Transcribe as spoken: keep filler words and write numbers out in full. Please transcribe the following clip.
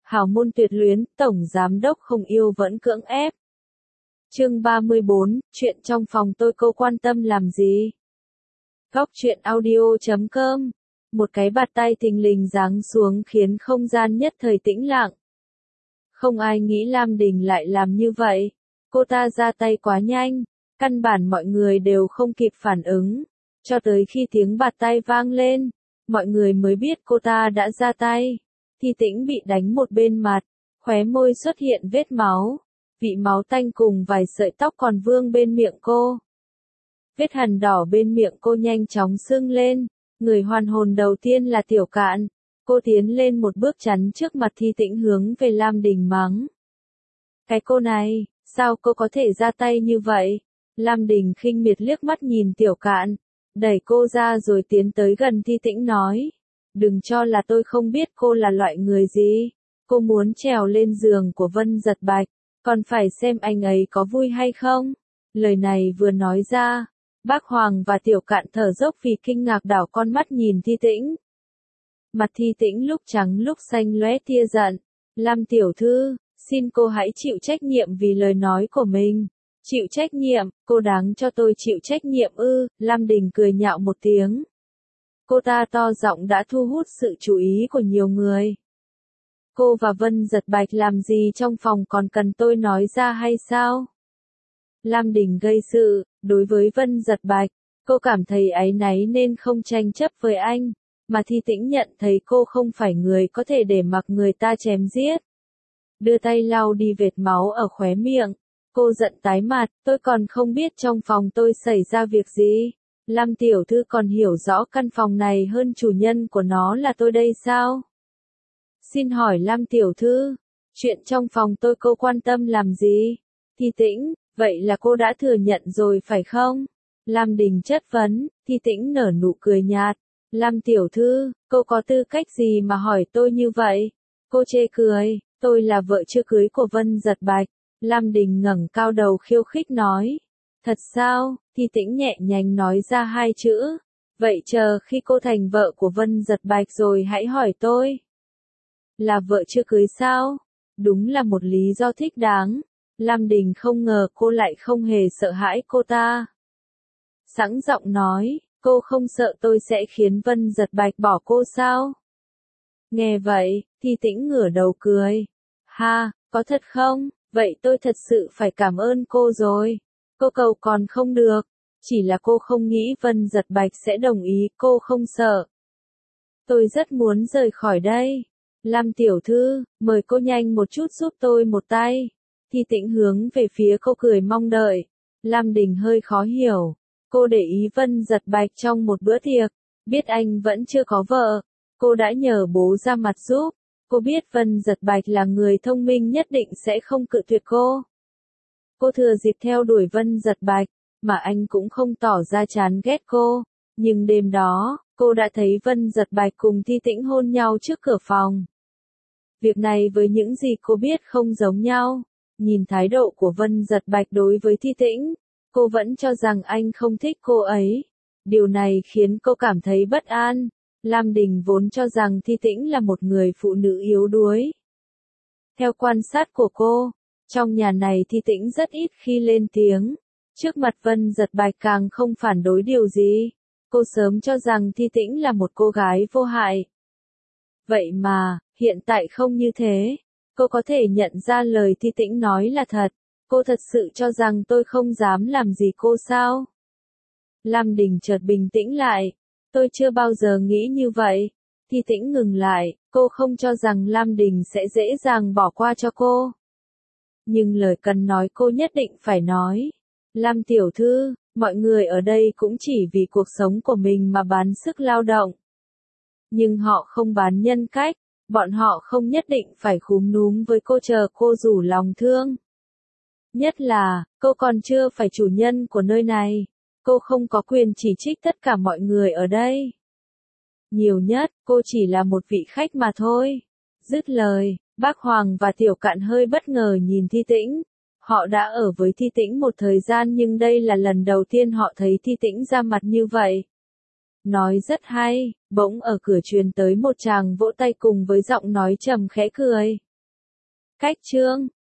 Hào môn tuyệt luyến, tổng giám đốc không yêu vẫn cưỡng ép. Chương ba mươi bốn, chuyện trong phòng tôi cô quan tâm làm gì? Góc truyện audio chấm com. Một cái bạt tay thình lình giáng xuống khiến không gian nhất thời tĩnh lặng. Không ai nghĩ Lam Đình lại làm như vậy. Cô ta ra tay quá nhanh, căn bản mọi người đều không kịp phản ứng. Cho tới khi tiếng bạt tay vang lên, mọi người mới biết cô ta đã ra tay. Thi Tĩnh bị đánh một bên mặt, khóe môi xuất hiện vết máu, vị máu tanh cùng vài sợi tóc còn vương bên miệng cô. Vết hằn đỏ bên miệng cô nhanh chóng sưng lên, người hoàn hồn đầu tiên là Tiểu Cạn. Cô tiến lên một bước chắn trước mặt Thi Tĩnh hướng về Lam Đình mắng. Cái cô này, sao cô có thể ra tay như vậy? Lam Đình khinh miệt liếc mắt nhìn Tiểu Cạn, đẩy cô ra rồi tiến tới gần Thi Tĩnh nói. Đừng cho là tôi không biết cô là loại người gì. Cô muốn trèo lên giường của Vân Giật Bạch, còn phải xem anh ấy có vui hay không. Lời này vừa nói ra, Bác Hoàng và Tiểu Cạn thở dốc vì kinh ngạc đảo con mắt nhìn Thi Tĩnh. Mặt Thi Tĩnh lúc trắng lúc xanh lóe tia giận. Lam tiểu thư, xin cô hãy chịu trách nhiệm vì lời nói của mình. Chịu trách nhiệm, cô đáng cho tôi chịu trách nhiệm ư? Lam Đình cười nhạo một tiếng. Cô ta to giọng đã thu hút sự chú ý của nhiều người. Cô và Vân Giật Bạch làm gì trong phòng còn cần tôi nói ra hay sao? Lam Đình gây sự, đối với Vân Giật Bạch, cô cảm thấy áy náy nên không tranh chấp với anh, mà Thi Tĩnh nhận thấy cô không phải người có thể để mặc người ta chém giết. Đưa tay lau đi vệt máu ở khóe miệng, cô giận tái mặt, tôi còn không biết trong phòng tôi xảy ra việc gì. Lam tiểu thư còn hiểu rõ căn phòng này hơn chủ nhân của nó là tôi đây sao? Xin hỏi Lam tiểu thư, chuyện trong phòng tôi cô quan tâm làm gì? Thi Tĩnh, vậy là cô đã thừa nhận rồi phải không? Lam Đình chất vấn, Thi Tĩnh nở nụ cười nhạt. Lam tiểu thư, cô có tư cách gì mà hỏi tôi như vậy? Cô chê cười, tôi là vợ chưa cưới của Vân Giật Bạch. Lam Đình ngẩng cao đầu khiêu khích nói. Thật sao? Thi Tĩnh nhẹ nhàng nói ra hai chữ. Vậy chờ khi cô thành vợ của Vân Giật Bạch rồi hãy hỏi tôi. Là vợ chưa cưới sao? Đúng là một lý do thích đáng. Lam Đình không ngờ cô lại không hề sợ hãi cô ta. Sẵn giọng nói, cô không sợ tôi sẽ khiến Vân Giật Bạch bỏ cô sao? Nghe vậy, Thi Tĩnh ngửa đầu cười. Ha, có thật không? Vậy tôi thật sự phải cảm ơn cô rồi. Cô cầu còn không được, chỉ là cô không nghĩ Vân Giật Bạch sẽ đồng ý, cô không sợ. Tôi rất muốn rời khỏi đây. Lam tiểu thư, mời cô nhanh một chút giúp tôi một tay. Thi Tĩnh hướng về phía cô cười mong đợi. Lam Đình hơi khó hiểu. Cô để ý Vân Giật Bạch trong một bữa tiệc, biết anh vẫn chưa có vợ. Cô đã nhờ bố ra mặt giúp. Cô biết Vân Giật Bạch là người thông minh nhất định sẽ không cự tuyệt cô. Cô thừa dịp theo đuổi Vân Giật Bạch, mà anh cũng không tỏ ra chán ghét cô. Nhưng đêm đó, cô đã thấy Vân Giật Bạch cùng Thi Tĩnh hôn nhau trước cửa phòng. Việc này với những gì cô biết không giống nhau. Nhìn thái độ của Vân Giật Bạch đối với Thi Tĩnh, cô vẫn cho rằng anh không thích cô ấy. Điều này khiến cô cảm thấy bất an. Lam Đình vốn cho rằng Thi Tĩnh là một người phụ nữ yếu đuối. Theo quan sát của cô, trong nhà này Thi Tĩnh rất ít khi lên tiếng. Trước mặt Vân Giật Bạch càng không phản đối điều gì. Cô sớm cho rằng Thi Tĩnh là một cô gái vô hại. Vậy mà, hiện tại không như thế. Cô có thể nhận ra lời Thi Tĩnh nói là thật. Cô thật sự cho rằng tôi không dám làm gì cô sao? Lam Đình chợt bình tĩnh lại. Tôi chưa bao giờ nghĩ như vậy. Thi Tĩnh ngừng lại, cô không cho rằng Lam Đình sẽ dễ dàng bỏ qua cho cô. Nhưng lời cần nói cô nhất định phải nói. Lam tiểu thư, mọi người ở đây cũng chỉ vì cuộc sống của mình mà bán sức lao động. Nhưng họ không bán nhân cách, bọn họ không nhất định phải khúm núm với cô chờ cô rủ lòng thương. Nhất là, cô còn chưa phải chủ nhân của nơi này. Cô không có quyền chỉ trích tất cả mọi người ở đây. Nhiều nhất, cô chỉ là một vị khách mà thôi. Dứt lời, Bác Hoàng và Tiểu Cạn hơi bất ngờ nhìn Thi Tĩnh. Họ đã ở với Thi Tĩnh một thời gian nhưng đây là lần đầu tiên họ thấy Thi Tĩnh ra mặt như vậy. Nói rất hay, bỗng ở cửa truyền tới một tràng vỗ tay cùng với giọng nói trầm khẽ cười. Cách chương